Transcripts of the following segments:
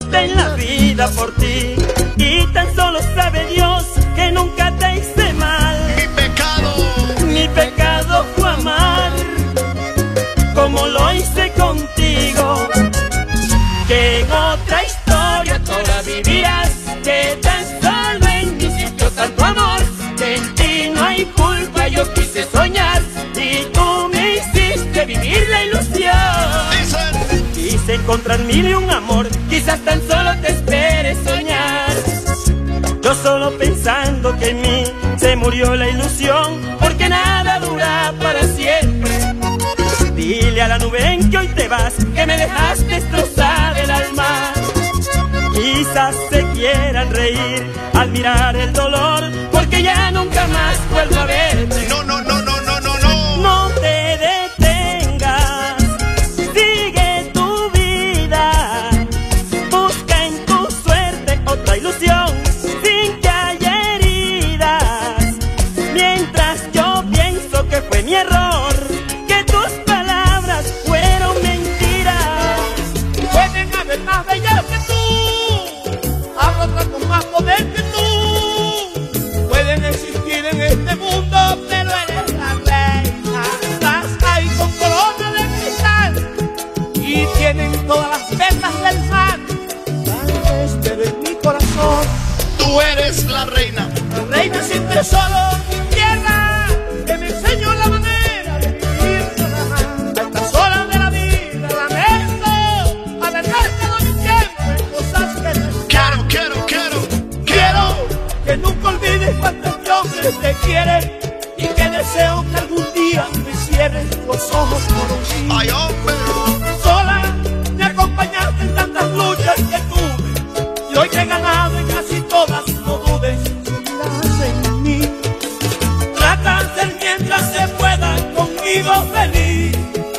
aposté en la vida por ti, y tan solo sabe Dios que nunca te hice mal. Mi pecado fue amar como lo hice contigo, que en otra historia toda vivirás, que tan solo en mí sintió tanto amor, que en ti no hay culpa. Yo quise soñar y tú me hiciste vivir la ilusión. Quise encontrar mil y un amor, quizás tan solo te esperes soñar. Yo solo pensando que en mí se murió la ilusión, porque nada dura para siempre. Dile a la nube en que hoy te vas, que me dejaste destrozar el alma. Quizás se quieran reír al mirar el dolor, porque ya nunca más vuelvo a verte. No, no, no, no, no, no, no. No te detengas, sigue tu vida, busca en tu suerte otra ilusión, sin que haya heridas. Mientras yo pienso que fue mi error, que tus palabras fueron mentiras. Pueden haber más bellas que tú, habrá otra con más poder que tú. Pueden existir en este mundo, pero eres la reina. Estás ahí con corona de cristal y tienen todas las vetas del mar. Tal vez, pero en mi corazón Tú eres la reina. la reina sin tesoro en tierra, que me enseñó la manera de vivir sola. A estas horas de la vida lamento haber gastado mi tiempo en cosas que no están. Quiero Que nunca olvides cuántos hombres te quieren, y que deseo que algún día me cierres los ojos por un día. Ay, hombre. Sola me acompañaste en tantas luchas que tuve, y hoy que he ganado en casi todas, no dudes, miras en mí. Trata de ser mientras se pueda conmigo feliz.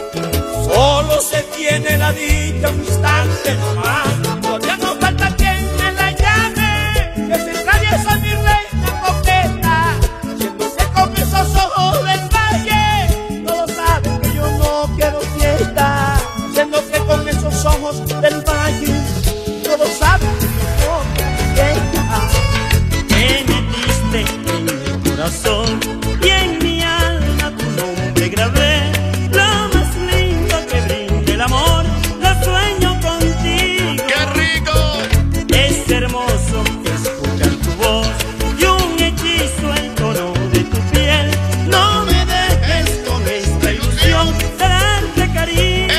Solo se tiene la dicha un instante nomás. Todavía no falta quien me la llame, que se atraviesa mi reina coqueta, yéndose con esos ojos del valle. Todos saben que yo no quiero fiesta, yéndose con esos ojos del valle. Todos saben que yo no quiero fiesta. Me metiste en mi corazón y en mi alma tu nombre grabé. Lo más lindo que brinda el amor, lo sueño contigo. ¡Qué rico! Es hermoso escuchar tu voz y un hechizo el tono de tu piel. No me dejes con esta ilusión de darte cariño.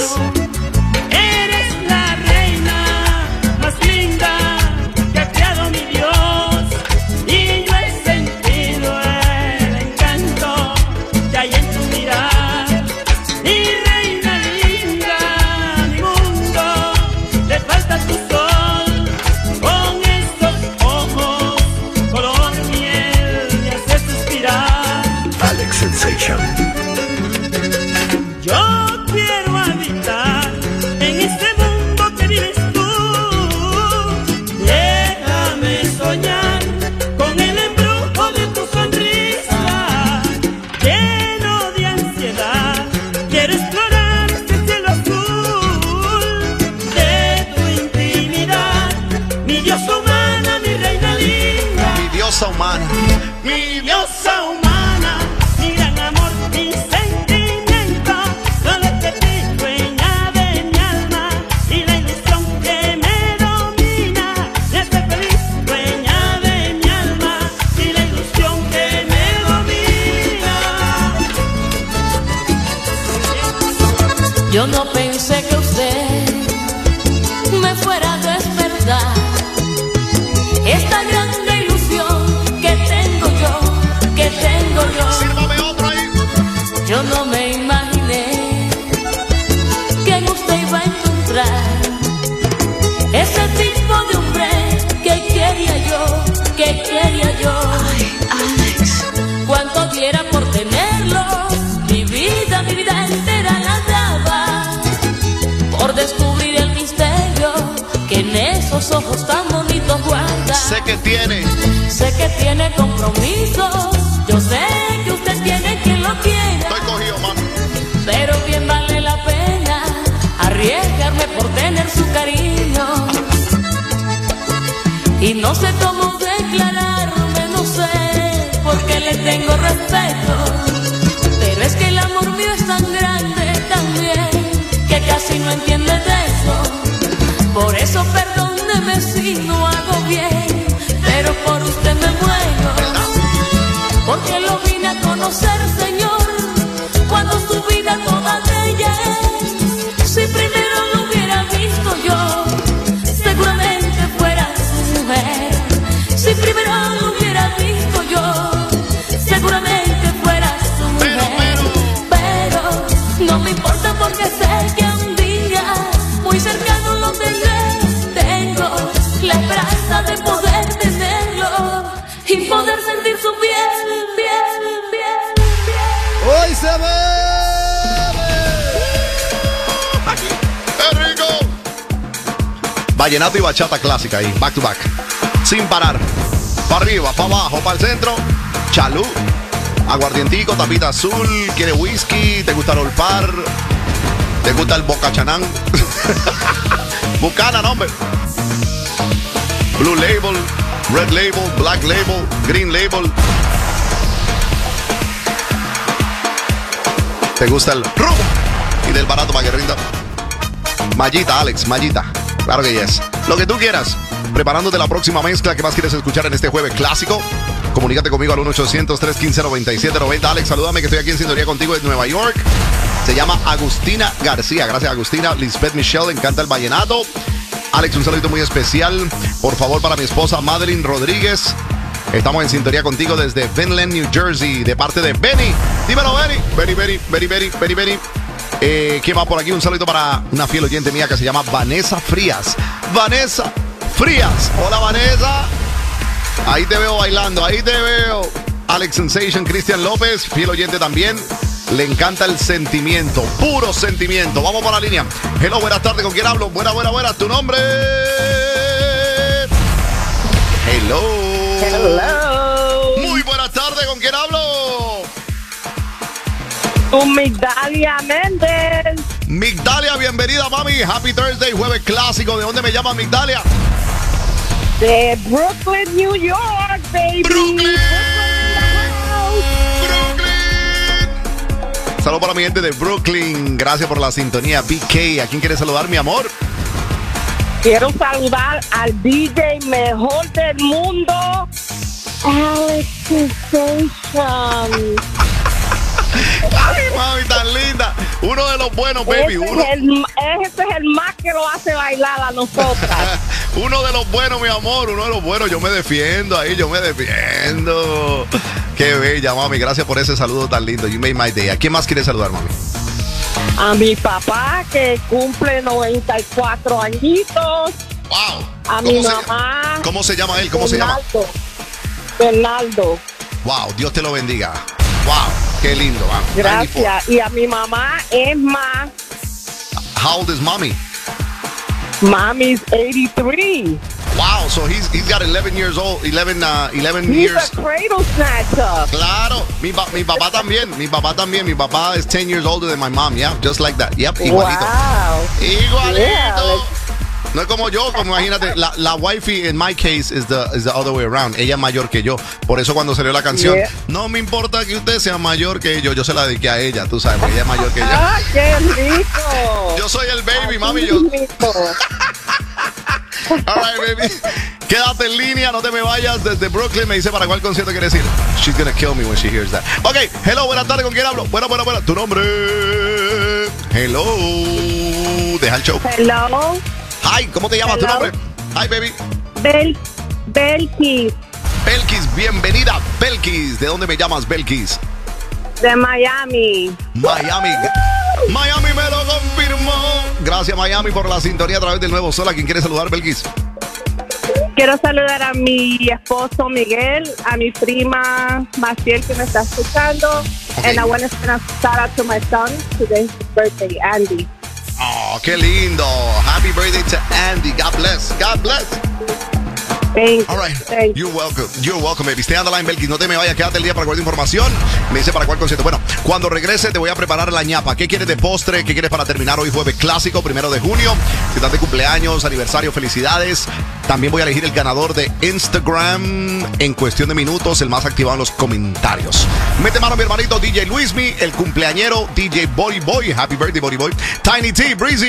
Eres la reina más linda que ha creado mi Dios, y yo he sentido el encanto que hay en tu mirar. Y reina linda, mi mundo, le falta tu sol, con esos ojos color miel me haces suspirar. Alex Sensation. Yo quiero habitar en este mundo que vives tú. Déjame soñar con el embrujo de tu sonrisa. Lleno de ansiedad, quiero explorar este cielo azul de tu intimidad. Mi diosa humana, mi reina linda, Mi diosa humana. mi diosa humana, mi gran amor, mi sentimiento. Solo te ti, dueña de mi alma, y la ilusión que me domina me hace feliz. Dueña de mi alma, y la ilusión que me domina. Yo no pensé que usted me fuera a despertar esta grande ilusión que tengo yo, que tengo yo. Sírvame otro ahí. Yo no me imaginé que en usted iba a encontrar ese tipo de hombre que quería yo, que quería yo. Ay, Alex, cuánto diera por tenerlo, mi vida entera la daba, por descubrir el misterio que en esos ojos tan bonitos guarda. Sé que tiene compromisos, yo sé que usted tiene quien lo quiera. Estoy cogido, mami. Pero bien vale la pena arriesgarme por tener su cariño. y no sé cómo declararme, no sé por qué le tengo respeto, pero es que el amor mío es tan grande también que casi no entiende de eso. Por eso perdóneme si no hago bien, pero por usted me muero, porque lo vine a conocer, Señor, cuando su vida toda de ella es. Si primero lo hubiera visto yo, seguramente fuera su mujer. Si primero lo hubiera visto yo, seguramente fuera su mujer. Pero no me importa porque sé que un día muy cercano lo tendré. Tengo la esperanza de poder tenerlo y poder sentir su piel, piel, piel, piel. ¡Hoy se bebe! ¡Qué rico! Vallenato y bachata clásica ahí, back to back. Sin parar. Para arriba, para abajo, para el centro. Chalú. Aguardientico, tapita azul. ¿Quiere whisky? ¿Te gusta el olpar? ¿Te gusta el bocachanán? Bucana, no, hombre. Blue Label, Red Label, Black Label, Green Label. ¿Te gusta el rum? Y del barato para que rinda. Mallita, Alex, mallita. Claro que yes. Lo que tú quieras. Preparándote la próxima mezcla que más quieres escuchar en este jueves clásico. Comunícate conmigo al 1-800-315-9790. Alex, salúdame que estoy aquí en sintonía contigo desde Nueva York. Se llama Agustina García. Gracias, Agustina. Lisbeth Michelle, encanta el vallenato. Alex, un saludito muy especial. Por favor, para mi esposa Madeline Rodríguez. Estamos en sintonía contigo desde Vinland, New Jersey, de parte de Benny. Dímelo, Benny. Benny. ¿Quién va por aquí? Un saludito para una fiel oyente mía que se llama Vanessa Frías. Vanessa Frías. Hola, Vanessa. Ahí te veo bailando, ahí te veo. Alex Sensation, Cristian López, fiel oyente también. Le encanta el sentimiento, puro sentimiento. Vamos por la línea. Hello, buenas tardes, ¿con quién hablo? Buena. ¿Tu nombre? Hello. Muy buenas tardes, ¿con quién hablo? Con Migdalia Méndez. Migdalia, bienvenida, mami. Happy Thursday, jueves clásico. ¿De dónde me llamas, Migdalia? De Brooklyn, New York, baby. Brooklyn. Saludos para mi gente de Brooklyn. Gracias por la sintonía. BK, ¿a quién quieres saludar, mi amor? Quiero saludar al DJ mejor del mundo, Alex Sensation. Ay, mami, tan linda. Uno de los buenos, baby. Ese es el más que lo hace bailar a nosotras. Uno de los buenos, mi amor. Uno de los buenos. Yo me defiendo ahí, yo me defiendo. Qué bella, mami. Gracias por ese saludo tan lindo. You made my day. ¿A quién más quieres saludar, mami? A mi papá, que cumple 94 añitos. Wow. A mi mamá. ¿Cómo se llama él? ¿Cómo se llama? Bernardo. Wow, Dios te lo bendiga. Wow, qué lindo. Wow. Gracias. 94. Y a mi mamá, Emma. How old is mommy? Mommy's 83. Wow, so he's got 11 years old, 11 He's years. a cradle snatcher. Claro, mi papá también. Mi papá is 10 years older than my mom, yeah, just like that. Yep, igualito. Wow. Igualito. Yeah. No es como yo, como imagínate, la wifey in my case is the other way around. Ella es mayor que yo. Por eso cuando salió la canción, no me importa que usted sea mayor que yo se la dediqué a ella, tú sabes, porque ella es mayor que yo. ¡Ah, qué rico! Yo soy el baby, mami. Rico. All right, baby. Quédate en línea, no te me vayas. Desde Brooklyn me dice para cuál concierto quieres ir. She's gonna kill me when she hears that. Ok, hello, buenas tardes, ¿con quién hablo? Buena. Tu nombre. Hello. Deja el show. Hello. Hi, ¿cómo te llamas? Hello. ¿Tu nombre? Hi, baby. Belkis. Belkis, bienvenida, Belkis. ¿De dónde me llamas, Belkis? De Miami. Miami me lo confirmó. Gracias, Miami, por la sintonía a través del Nuevo Sol. ¿A quién quiere saludar, Belkis? Quiero saludar a mi esposo Miguel, a mi prima Maciel que me está escuchando. Okay. And I want to send a shout out to my son. Today's his birthday, Andy. Oh, qué lindo. Happy birthday to Andy. God bless. God bless. Thank All right. Thank You're welcome. You're welcome, baby. Stay on the line, Belkis. No te me vayas. Quédate el día para cualquier información. Me dice para cuál concierto. Bueno, cuando regrese te voy a preparar la ñapa. ¿Qué quieres de postre? ¿Qué quieres para terminar hoy jueves clásico, 1 de junio? Si estás de cumpleaños, aniversario, felicidades. También voy a elegir el ganador de Instagram en cuestión de minutos, el más activado en los comentarios. Mete mano mi hermanito DJ Luismi, el cumpleañero DJ Body Boy. Happy birthday, Body Boy. Tiny T, Breezy.